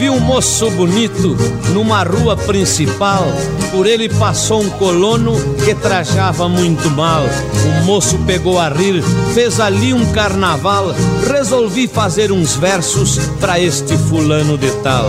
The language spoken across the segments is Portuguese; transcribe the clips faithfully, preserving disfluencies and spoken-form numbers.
viu um moço bonito numa rua principal. Por ele passou um colono que trajava muito mal. O moço pegou a rir, fez ali um carnaval. Resolvi fazer uns versos pra este fulano de tal.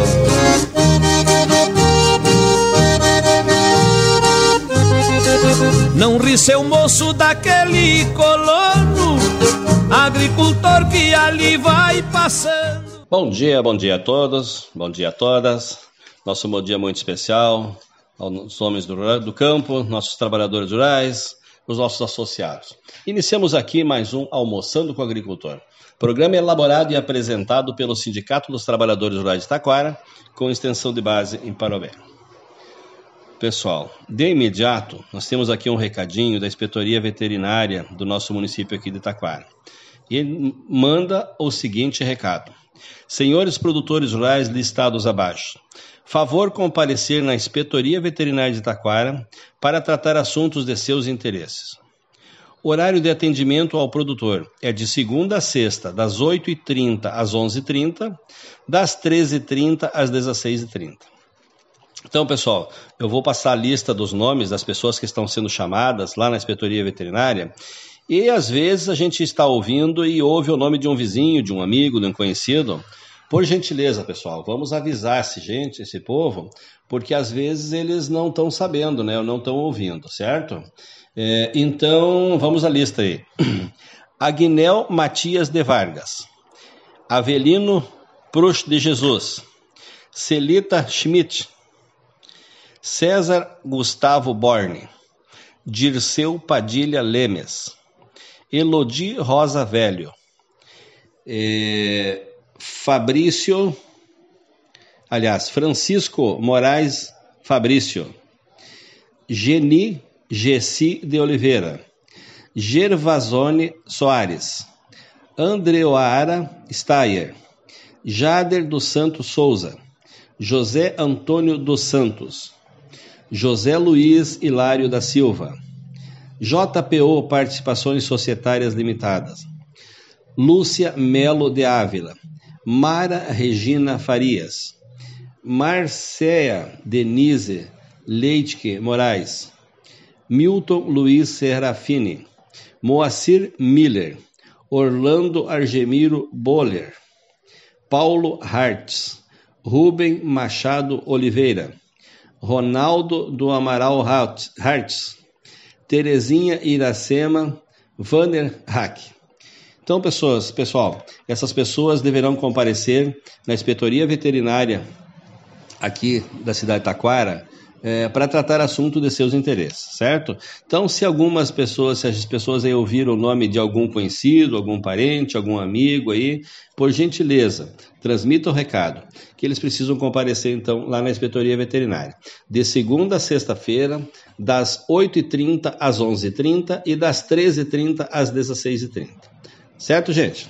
Não ri, seu moço, daquele colono, agricultor que ali vai passando. Bom dia, bom dia a todos, bom dia a todas. Nosso bom dia muito especial aos homens do, do campo, nossos trabalhadores rurais, os nossos associados. Iniciamos aqui mais um Almoçando com o Agricultor. Programa elaborado e apresentado pelo Sindicato dos Trabalhadores Rurais de Taquara, com extensão de base em Parobé. Pessoal, de imediato, nós temos aqui um recadinho da Inspetoria Veterinária do nosso município aqui de Taquara. Ele manda o seguinte recado. Senhores produtores rurais listados abaixo, favor comparecer na Inspetoria Veterinária de Taquara para tratar assuntos de seus interesses. Horário de atendimento ao produtor é de segunda a sexta, das oito e trinta às onze e trinta, das treze e trinta às dezesseis e trinta. Então, pessoal, eu vou passar a lista dos nomes das pessoas que estão sendo chamadas lá na Inspetoria Veterinária e, às vezes, a gente está ouvindo e ouve o nome de um vizinho, de um amigo, de um conhecido. Por gentileza, pessoal, vamos avisar esse gente, esse povo, porque, às vezes, eles não estão sabendo, né, ou não estão ouvindo, certo? É, então, vamos à lista aí. Aguinel Matias de Vargas, Avelino Prush de Jesus, Celita Schmidt, César Gustavo Borne, Dirceu Padilha Lemes, Elodi Rosa Velho, eh, Fabrício, aliás, Francisco Moraes Fabrício, Geni Gessi de Oliveira, Gervasone Soares, Andreuara Steyer, Jader dos Santos Souza, José Antônio dos Santos, José Luiz Hilário da Silva, J P O Participações Societárias Limitadas, Lúcia Melo de Ávila, Mara Regina Farias, Marcéia Denise Leitke Moraes, Milton Luiz Serafini, Moacir Miller, Orlando Argemiro Boller, Paulo Hartz, Rubem Machado Oliveira, Ronaldo do Amaral Hartz, Terezinha Iracema, Vanner Hack. Então, pessoas, pessoal, essas pessoas deverão comparecer na Inspetoria Veterinária aqui da cidade de Taquara é, para tratar assunto de seus interesses, certo? Então, se algumas pessoas, se as pessoas aí ouviram o nome de algum conhecido, algum parente, algum amigo aí, por gentileza, transmita o recado, que eles precisam comparecer, então, lá na Inspetoria Veterinária, de segunda a sexta-feira, das oito e trinta às onze e trinta e das treze e trinta às dezesseis e trinta. Certo, gente?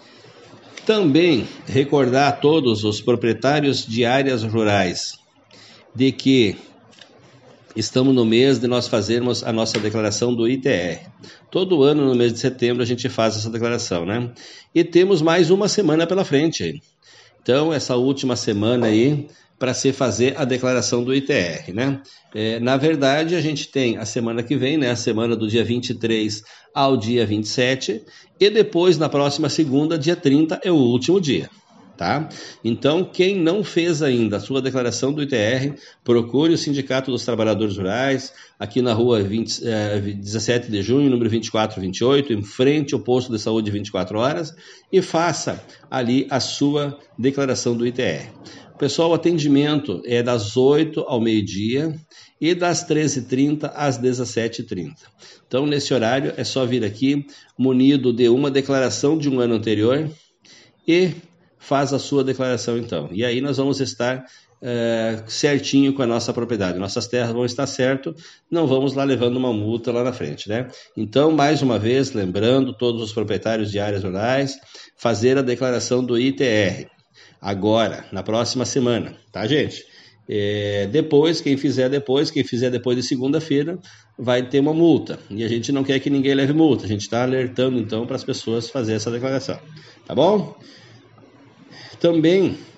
Também recordar a todos os proprietários de áreas rurais de que estamos no mês de nós fazermos a nossa declaração do I T R. Todo ano, no mês de setembro, a gente faz essa declaração, né? E temos mais uma semana pela frente. Então, essa última semana aí, para se fazer a declaração do I T R, né? É, na verdade, a gente tem a semana que vem, né? A semana do dia vinte e três ao dia vinte e sete, e depois, na próxima segunda, dia trinta, é o último dia. Tá? Então, quem não fez ainda a sua declaração do I T R, procure o Sindicato dos Trabalhadores Rurais, aqui na rua vinte, eh, dezessete de junho, número vinte e quatro vinte e oito, em frente ao posto de saúde vinte e quatro horas, e faça ali a sua declaração do I T R. Pessoal, o atendimento é das oito ao meio-dia e das treze e trinta às dezessete e trinta. Então, nesse horário, é só vir aqui munido de uma declaração de um ano anterior e faz a sua declaração, então. E aí nós vamos estar é, certinho com a nossa propriedade. Nossas terras vão estar certo, não vamos lá levando uma multa lá na frente, né? Então, mais uma vez, lembrando todos os proprietários de áreas rurais, fazer a declaração do I T R. Agora, na próxima semana, tá, gente? É, depois, quem fizer depois, quem fizer depois de segunda-feira, vai ter uma multa. E a gente não quer que ninguém leve multa. A gente está alertando, então, para as pessoas fazerem essa declaração. Tá bom? Também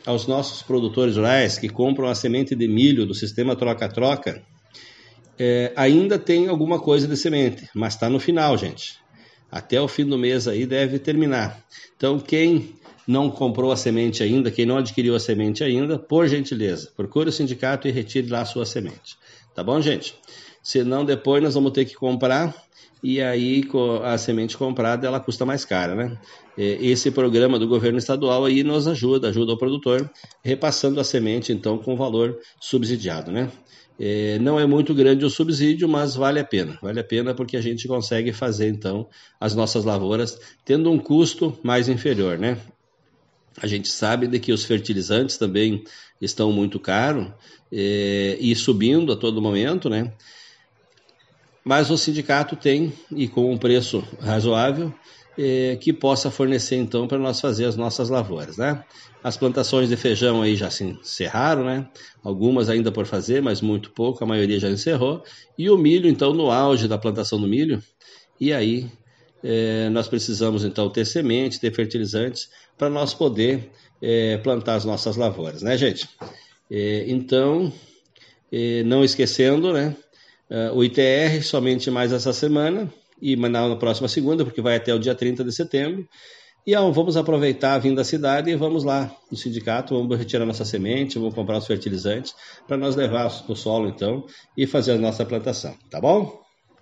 aos nossos produtores rurais que compram a semente de milho do sistema troca-troca, é, ainda tem alguma coisa de semente, mas está no final, gente. Até o fim do mês aí deve terminar. Então, quem não comprou a semente ainda, quem não adquiriu a semente ainda, por gentileza, procure o sindicato e retire lá a sua semente. Tá bom, gente? Senão depois nós vamos ter que comprar, e aí a semente comprada ela custa mais cara, né? Esse programa do governo estadual aí nos ajuda, ajuda o produtor, repassando a semente então com valor subsidiado, né? É, não é muito grande o subsídio, mas vale a pena, vale a pena porque a gente consegue fazer então as nossas lavouras tendo um custo mais inferior, né? A gente sabe de que os fertilizantes também estão muito caros é, e subindo a todo momento, né? Mas o sindicato tem, e com um preço razoável, é, que possa fornecer então para nós fazer as nossas lavouras, né? As plantações de feijão aí já se encerraram, né? Algumas ainda por fazer, mas muito pouco, a maioria já encerrou. E o milho, então, no auge da plantação do milho, e aí é, nós precisamos então ter semente, ter fertilizantes, para nós poder é, plantar as nossas lavouras, né, gente? É, então, é, não esquecendo, né? O I T R somente mais essa semana e na próxima segunda, porque vai até o dia trinta de setembro. E ó, vamos aproveitar a vinda da cidade e vamos lá no sindicato, vamos retirar nossa semente, vamos comprar os fertilizantes para nós levar para o solo então e fazer a nossa plantação, tá bom?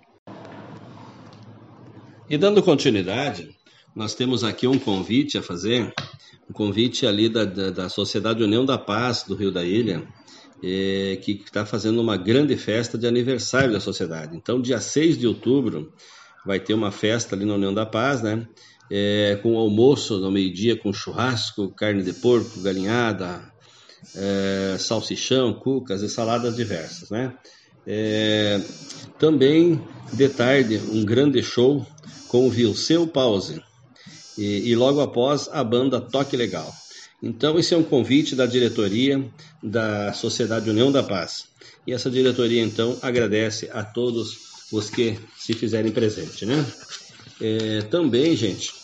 E dando continuidade, nós temos aqui um convite a fazer, um convite ali da, da, da Sociedade União da Paz do Rio da Ilha, É, que está fazendo uma grande festa de aniversário da sociedade. Então, dia seis de outubro, vai ter uma festa ali na União da Paz, né? É, com almoço no meio-dia, com churrasco, carne de porco, galinhada, é, salsichão, cucas e saladas diversas, né? É, também, de tarde, um grande show com o Vilseu Pause. E, e logo após, a banda Toque Legal. Então, esse é um convite da diretoria da Sociedade União da Paz. E essa diretoria, então, agradece a todos os que se fizerem presente, né? É, também, gente,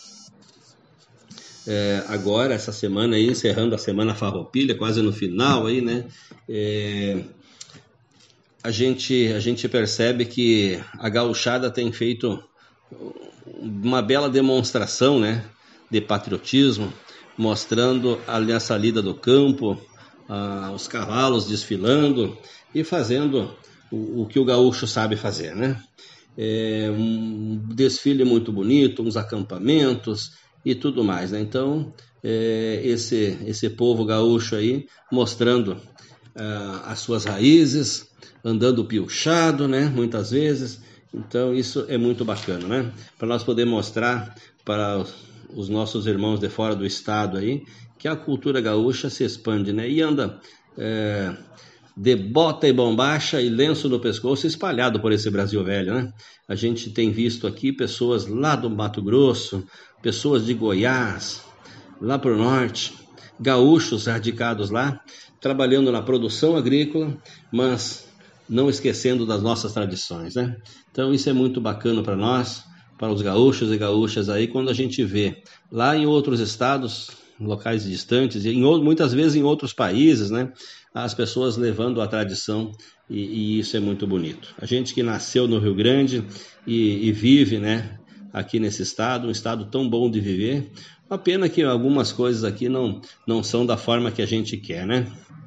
é, agora, essa semana aí, encerrando a Semana Farroupilha, quase no final aí, né? É, a gente, a gente percebe que a gauchada tem feito uma bela demonstração, né? De patriotismo, mostrando ali essa lida do campo, ah, os cavalos desfilando e fazendo o, o que o gaúcho sabe fazer, né? É um desfile muito bonito, uns acampamentos e tudo mais, né? Então, é, esse, esse povo gaúcho aí mostrando ah, as suas raízes, andando piochado, né? Muitas vezes. Então, isso é muito bacana, né? Para nós poder mostrar para os nossos irmãos de fora do estado aí, que a cultura gaúcha se expande, né? E anda é, de bota e bombacha e lenço no pescoço espalhado por esse Brasil velho, né? A gente tem visto aqui pessoas lá do Mato Grosso, pessoas de Goiás, lá para o norte, gaúchos radicados lá, trabalhando na produção agrícola, mas não esquecendo das nossas tradições, né? Então isso é muito bacana para nós, para os gaúchos e gaúchas aí, quando a gente vê lá em outros estados, locais distantes, e em, muitas vezes em outros países, né, as pessoas levando a tradição, e, e isso é muito bonito. A gente que nasceu no Rio Grande e, e vive, né, aqui nesse estado, um estado tão bom de viver, uma pena que algumas coisas aqui não, não são da forma que a gente quer, né?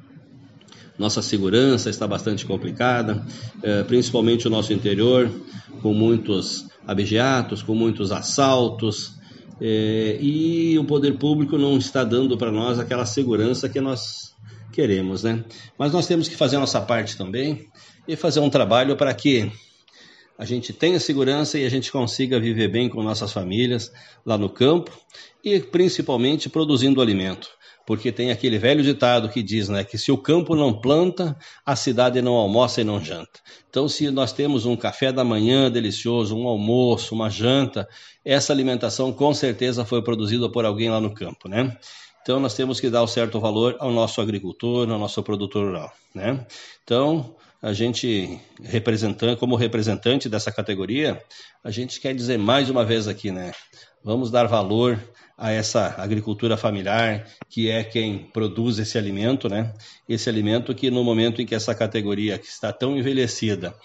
Nossa segurança está bastante complicada, é, principalmente o nosso interior, com muitos abigeatos, com muitos assaltos, é, e o poder público não está dando para nós aquela segurança que nós queremos, né? Mas nós temos que fazer a nossa parte também e fazer um trabalho para que a gente tenha segurança e a gente consiga viver bem com nossas famílias lá no campo e principalmente produzindo alimento. Porque tem aquele velho ditado que diz, né, que se o campo não planta, a cidade não almoça e não janta. Então, se nós temos um café da manhã delicioso, um almoço, uma janta, essa alimentação com certeza foi produzida por alguém lá no campo, né? Então, nós temos que dar o certo valor ao nosso agricultor, ao nosso produtor rural, né? Então, a gente, representante, como representante dessa categoria, a gente quer dizer mais uma vez aqui, né? Vamos dar valor a essa agricultura familiar, que é quem produz esse alimento, né? Esse alimento que no momento em que essa categoria que está tão envelhecida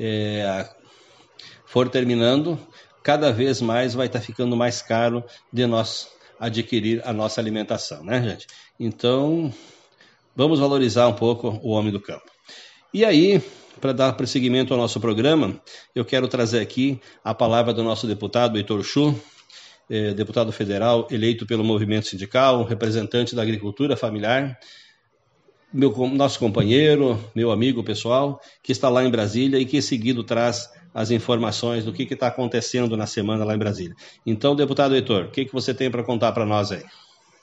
é, for terminando, cada vez mais vai estar ficando mais caro de nós adquirir a nossa alimentação, né, gente? Então, vamos valorizar um pouco o homem do campo. E aí, para dar prosseguimento ao nosso programa, eu quero trazer aqui a palavra do nosso deputado Heitor Chu, eh, deputado federal eleito pelo movimento sindical, representante da agricultura familiar, meu, nosso companheiro, meu amigo pessoal, que está lá em Brasília e que seguido traz as informações do que está acontecendo na semana lá em Brasília. Então, deputado Heitor, o que, que você tem para contar para nós aí?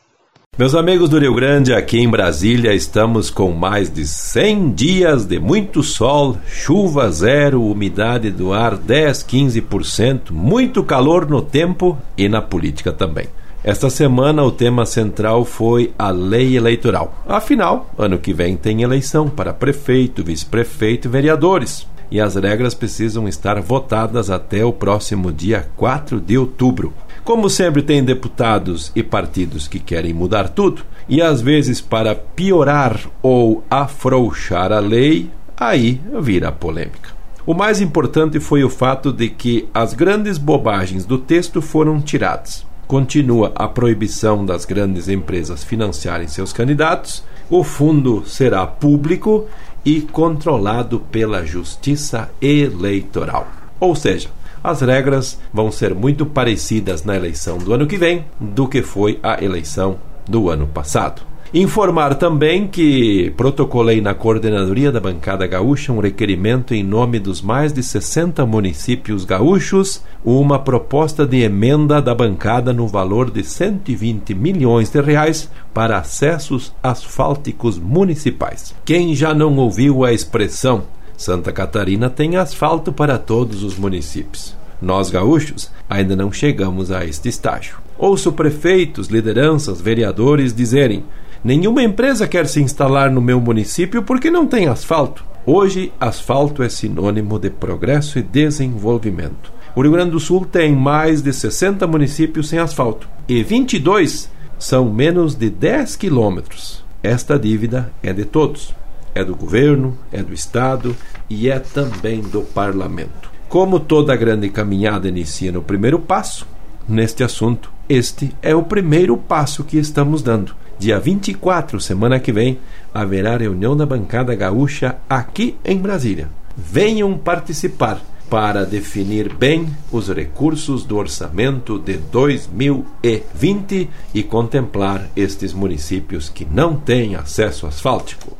Meus amigos do Rio Grande, aqui em Brasília, estamos com mais de cem dias de muito sol, chuva zero, umidade do ar dez, quinze por cento, muito calor no tempo e na política também. Esta semana o tema central foi a lei eleitoral. Afinal, ano que vem tem eleição para prefeito, vice-prefeito e vereadores. E as regras precisam estar votadas até o próximo dia quatro de outubro. Como sempre tem deputados e partidos que querem mudar tudo, e às vezes para piorar ou afrouxar a lei, aí vira polêmica. O mais importante foi o fato de que as grandes bobagens do texto foram tiradas. Continua a proibição das grandes empresas financiarem seus candidatos, o fundo será público e controlado pela Justiça Eleitoral. Ou seja, as regras vão ser muito parecidas na eleição do ano que vem do que foi a eleição do ano passado. Informar também que protocolei na coordenadoria da bancada gaúcha um requerimento em nome dos mais de sessenta municípios gaúchos, uma proposta de emenda da bancada no valor de cento e vinte milhões de reais para acessos asfálticos municipais. Quem já não ouviu a expressão Santa Catarina tem asfalto para todos os municípios? Nós gaúchos ainda não chegamos a este estágio. Ouço prefeitos, lideranças, vereadores dizerem: nenhuma empresa quer se instalar no meu município porque não tem asfalto. Hoje, asfalto é sinônimo de progresso e desenvolvimento. O Rio Grande do Sul tem mais de sessenta municípios sem asfalto e vinte e dois são menos de dez quilômetros. Esta dívida é de todos. É do governo, é do Estado e é também do Parlamento. Como toda grande caminhada inicia no primeiro passo, neste assunto, este é o primeiro passo que estamos dando. Dia vinte e quatro, semana que vem, haverá reunião da bancada gaúcha aqui em Brasília. Venham participar para definir bem os recursos do orçamento de dois mil e vinte e contemplar estes municípios que não têm acesso asfáltico.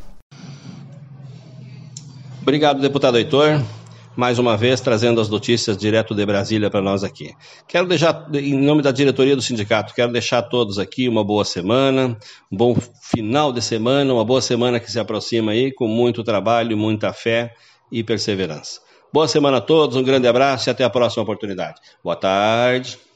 Obrigado, deputado Heitor. Mais uma vez, trazendo as notícias direto de Brasília para nós aqui. Quero deixar, em nome da diretoria do sindicato, quero deixar a todos aqui uma boa semana, um bom final de semana, uma boa semana que se aproxima aí, com muito trabalho, muita fé e perseverança. Boa semana a todos, um grande abraço e até a próxima oportunidade. Boa tarde.